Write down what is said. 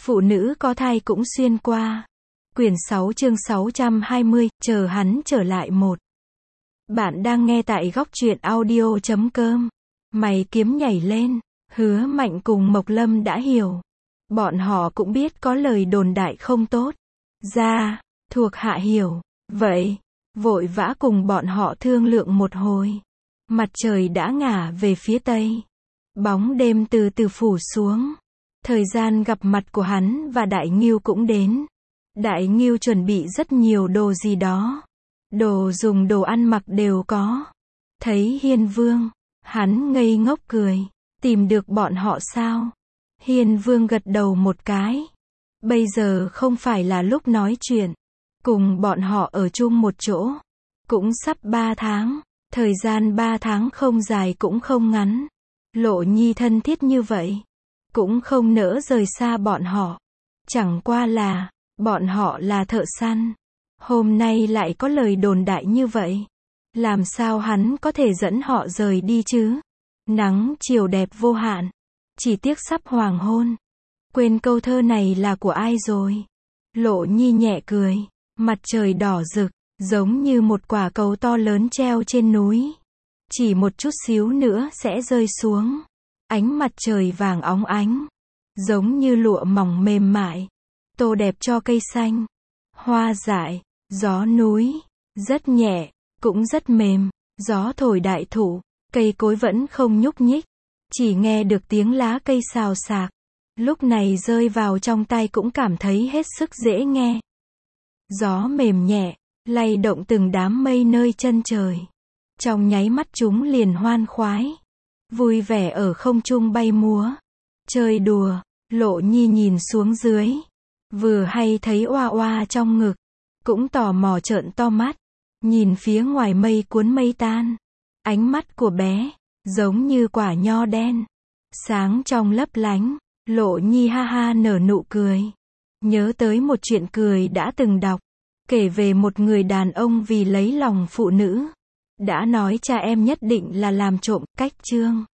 Phụ nữ có thai cũng xuyên qua. Quyển 6 chương 620, chờ hắn trở lại một. Bạn đang nghe tại góc truyện audio.com. Mày kiếm nhảy lên. Hứa Mạnh cùng Mộc Lâm đã hiểu. Bọn họ cũng biết có lời đồn đại không tốt. Ra, thuộc hạ hiểu. Vậy, vội vã cùng bọn họ thương lượng một hồi. Mặt trời đã ngả về phía tây. Bóng đêm từ từ phủ xuống. Thời gian gặp mặt của hắn và Đại Ngưu cũng đến. Đại Ngưu chuẩn bị rất nhiều đồ gì đó. Đồ dùng đồ ăn mặc đều có. Thấy Hiên Vương, hắn ngây ngốc cười. Tìm được bọn họ sao? Hiên Vương gật đầu một cái. Bây giờ không phải là lúc nói chuyện. Cùng bọn họ ở chung một chỗ. Cũng sắp 3 tháng. Thời gian 3 tháng không dài cũng không ngắn. Lộ Nhi thân thiết như vậy. Cũng không nỡ rời xa bọn họ. Chẳng qua là, bọn họ là thợ săn. Hôm nay lại có lời đồn đại như vậy. Làm sao hắn có thể dẫn họ rời đi chứ? Nắng chiều đẹp vô hạn. Chỉ tiếc sắp hoàng hôn. Quên câu thơ này là của ai rồi? Lộ Nhi nhẹ cười. Mặt trời đỏ rực, giống như một quả cầu to lớn treo trên núi. Chỉ một chút xíu nữa sẽ rơi xuống. Ánh mặt trời vàng óng ánh. Giống như lụa mỏng mềm mại. Tô đẹp cho cây xanh. Hoa dại, gió núi. Rất nhẹ, cũng rất mềm. Gió thổi đại thụ. Cây cối vẫn không nhúc nhích. Chỉ nghe được tiếng lá cây xào xạc. Lúc này rơi vào trong tay cũng cảm thấy hết sức dễ nghe. Gió mềm nhẹ, lay động từng đám mây nơi chân trời. Trong nháy mắt chúng liền hoan khoái. Vui vẻ ở không trung bay múa. Chơi đùa, Lộ Nhi nhìn xuống dưới. Vừa hay thấy oa oa trong ngực. Cũng tò mò trợn to mắt. Nhìn phía ngoài mây cuốn mây tan. Ánh mắt của bé, giống như quả nho đen. Sáng trong lấp lánh. Lộ Nhi ha ha nở nụ cười. Nhớ tới một chuyện cười đã từng đọc. Kể về một người đàn ông vì lấy lòng phụ nữ. Đã nói cha em nhất định là làm trộm. Cách chương